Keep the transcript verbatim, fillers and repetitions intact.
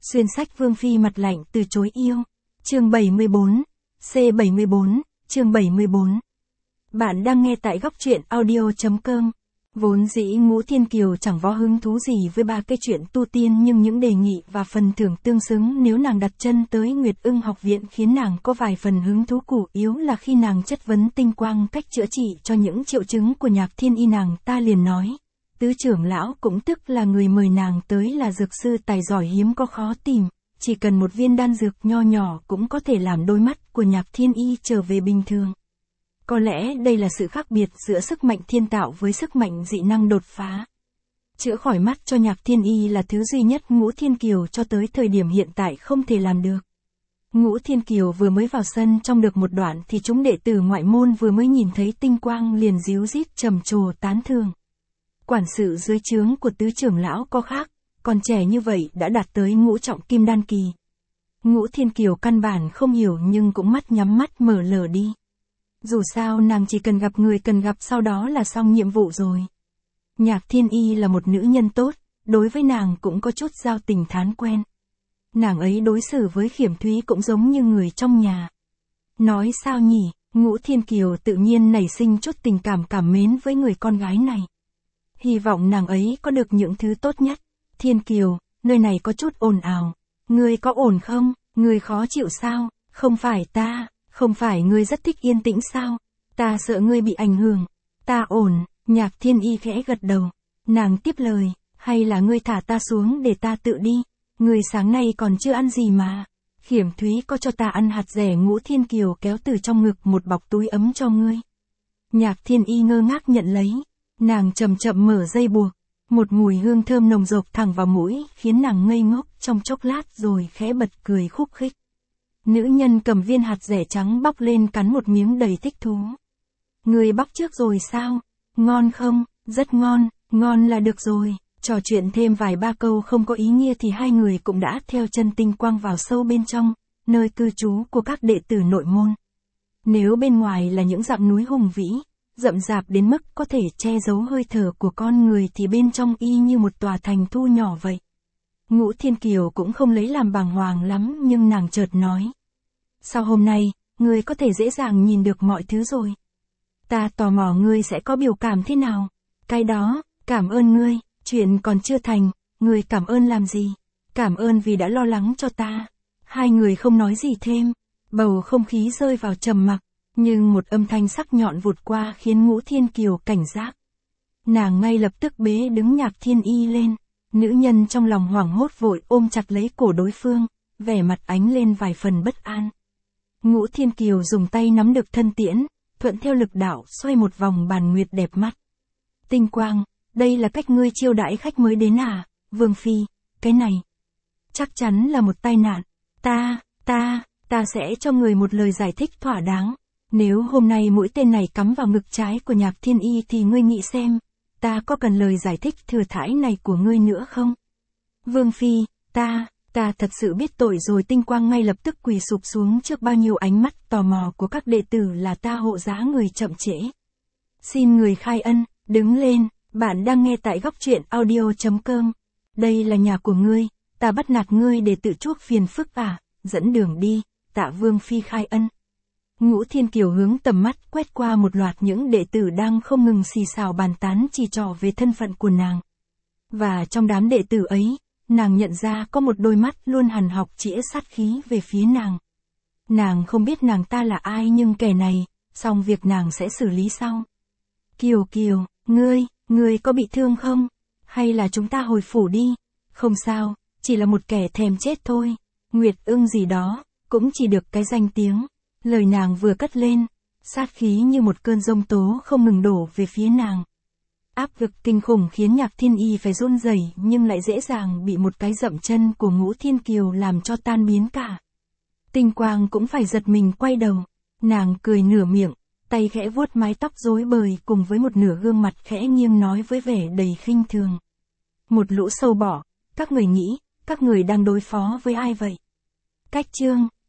Xuyên sách Vương Phi mặt lạnh từ chối yêu. Chương bảy mươi bốn. C bảy mươi bốn, chương bảy mươi bốn. Bạn đang nghe tại góc truyện audio.com. Vốn dĩ Ngũ Thiên Kiều chẳng có hứng thú gì với ba cái chuyện tu tiên, nhưng những đề nghị và phần thưởng tương xứng nếu nàng đặt chân tới Nguyệt Ưng học viện khiến nàng có vài phần hứng thú. Chủ yếu là khi nàng chất vấn Tinh Quang cách chữa trị cho những triệu chứng của Nhạc Thiên Y, nàng ta liền nói. Tứ trưởng lão cũng tức là người mời nàng tới là dược sư tài giỏi hiếm có khó tìm, chỉ cần một viên đan dược nho nhỏ cũng có thể làm đôi mắt của Nhạc Thiên Y trở về bình thường. Có lẽ đây là sự khác biệt giữa sức mạnh thiên tạo với sức mạnh dị năng đột phá. Chữa khỏi mắt cho Nhạc Thiên Y là thứ duy nhất Ngũ Thiên Kiều cho tới thời điểm hiện tại không thể làm được. Ngũ Thiên Kiều vừa mới vào sân trong được một đoạn thì chúng đệ tử ngoại môn vừa mới nhìn thấy Tinh Quang liền ríu rít trầm trồ tán thưởng. Quản sự dưới trướng của tứ trưởng lão có khác, còn trẻ như vậy đã đạt tới ngũ trọng kim đan kỳ. Ngũ Thiên Kiều căn bản không hiểu nhưng cũng mắt nhắm mắt mở lờ đi. Dù sao nàng chỉ cần gặp người cần gặp, sau đó là xong nhiệm vụ rồi. Nhạc Thiên Y là một nữ nhân tốt, đối với nàng cũng có chút giao tình thán quen. Nàng ấy đối xử với Khiểm Thúy cũng giống như người trong nhà. Nói sao nhỉ, Ngũ Thiên Kiều tự nhiên nảy sinh chút tình cảm cảm mến với người con gái này. Hy vọng nàng ấy có được những thứ tốt nhất. Thiên Kiều, nơi này có chút ồn ào. Ngươi có ổn không? Ngươi khó chịu sao? Không phải ta, không phải ngươi rất thích yên tĩnh sao? Ta sợ ngươi bị ảnh hưởng. Ta ổn, Nhạc Thiên Y khẽ gật đầu. Nàng tiếp lời, hay là ngươi thả ta xuống để ta tự đi? Ngươi sáng nay còn chưa ăn gì mà. Khiểm Thúy có cho ta ăn hạt rẻ. Ngũ Thiên Kiều kéo từ trong ngực một bọc túi ấm cho ngươi. Nhạc Thiên Y ngơ ngác nhận lấy. Nàng chậm chậm mở dây buộc, một mùi hương thơm nồng rộp thẳng vào mũi, khiến nàng ngây ngốc trong chốc lát rồi khẽ bật cười khúc khích. Nữ nhân cầm viên hạt rẻ trắng bóc lên cắn một miếng đầy thích thú. Người bóc trước rồi sao? Ngon không? Rất ngon, ngon là được rồi. Trò chuyện thêm vài ba câu không có ý nghĩa thì hai người cũng đã theo chân Tinh Quang vào sâu bên trong, nơi cư trú của các đệ tử nội môn. Nếu bên ngoài là những dặm núi hùng vĩ, rậm rạp đến mức có thể che giấu hơi thở của con người thì bên trong y như một tòa thành thu nhỏ vậy. Ngũ Thiên Kiều cũng không lấy làm bàng hoàng lắm nhưng nàng chợt nói. Sau hôm nay, ngươi có thể dễ dàng nhìn được mọi thứ rồi. Ta tò mò ngươi sẽ có biểu cảm thế nào. Cái đó, cảm ơn ngươi, chuyện còn chưa thành, ngươi cảm ơn làm gì? Cảm ơn vì đã lo lắng cho ta. Hai người không nói gì thêm, bầu không khí rơi vào trầm mặc. Nhưng một âm thanh sắc nhọn vụt qua khiến Ngũ Thiên Kiều cảnh giác. Nàng ngay lập tức bế đứng Nhạc Thiên Y lên. Nữ nhân trong lòng hoảng hốt vội ôm chặt lấy cổ đối phương, vẻ mặt ánh lên vài phần bất an. Ngũ Thiên Kiều dùng tay nắm được thân tiễn, thuận theo lực đạo xoay một vòng bàn nguyệt đẹp mắt. Tinh Quang, đây là cách ngươi chiêu đãi khách mới đến à? Vương Phi, cái này chắc chắn là một tai nạn. Ta, ta, ta sẽ cho người một lời giải thích thỏa đáng. Nếu hôm nay mũi tên này cắm vào ngực trái của Nhạc Thiên Y thì ngươi nghĩ xem, ta có cần lời giải thích thừa thãi này của ngươi nữa không? Vương Phi, ta, ta thật sự biết tội rồi. Tinh Quang ngay lập tức quỳ sụp xuống trước bao nhiêu ánh mắt tò mò của các đệ tử là ta hộ giá người chậm trễ. Xin người khai ân, đứng lên, bạn đang nghe tại góc truyện audio.com. Đây là nhà của ngươi, ta bắt nạt ngươi để tự chuốc phiền phức à? Dẫn đường đi, tạ Vương Phi khai ân. Ngũ Thiên Kiều hướng tầm mắt quét qua một loạt những đệ tử đang không ngừng xì xào bàn tán chỉ trỏ về thân phận của nàng. Và trong đám đệ tử ấy, nàng nhận ra có một đôi mắt luôn hằn học chĩa sát khí về phía nàng. Nàng không biết nàng ta là ai nhưng kẻ này, xong việc nàng sẽ xử lý sau. Kiều Kiều, ngươi, ngươi có bị thương không? Hay là chúng ta hồi phủ đi? Không sao, chỉ là một kẻ thèm chết thôi. Nguyệt Ưng gì đó, cũng chỉ được cái danh tiếng. Lời nàng vừa cất lên, sát khí như một cơn giông tố không ngừng đổ về phía nàng. Áp lực kinh khủng khiến Nhạc Thiên Y phải run rẩy nhưng lại dễ dàng bị một cái dậm chân của Ngũ Thiên Kiều làm cho tan biến cả. Tinh Quang cũng phải giật mình quay đầu. Nàng cười nửa miệng, tay khẽ vuốt mái tóc rối bời cùng với một nửa gương mặt khẽ nghiêng nói với vẻ đầy khinh thường. Một lũ sâu bọ, các người nghĩ, các người đang đối phó với ai vậy? Cách chương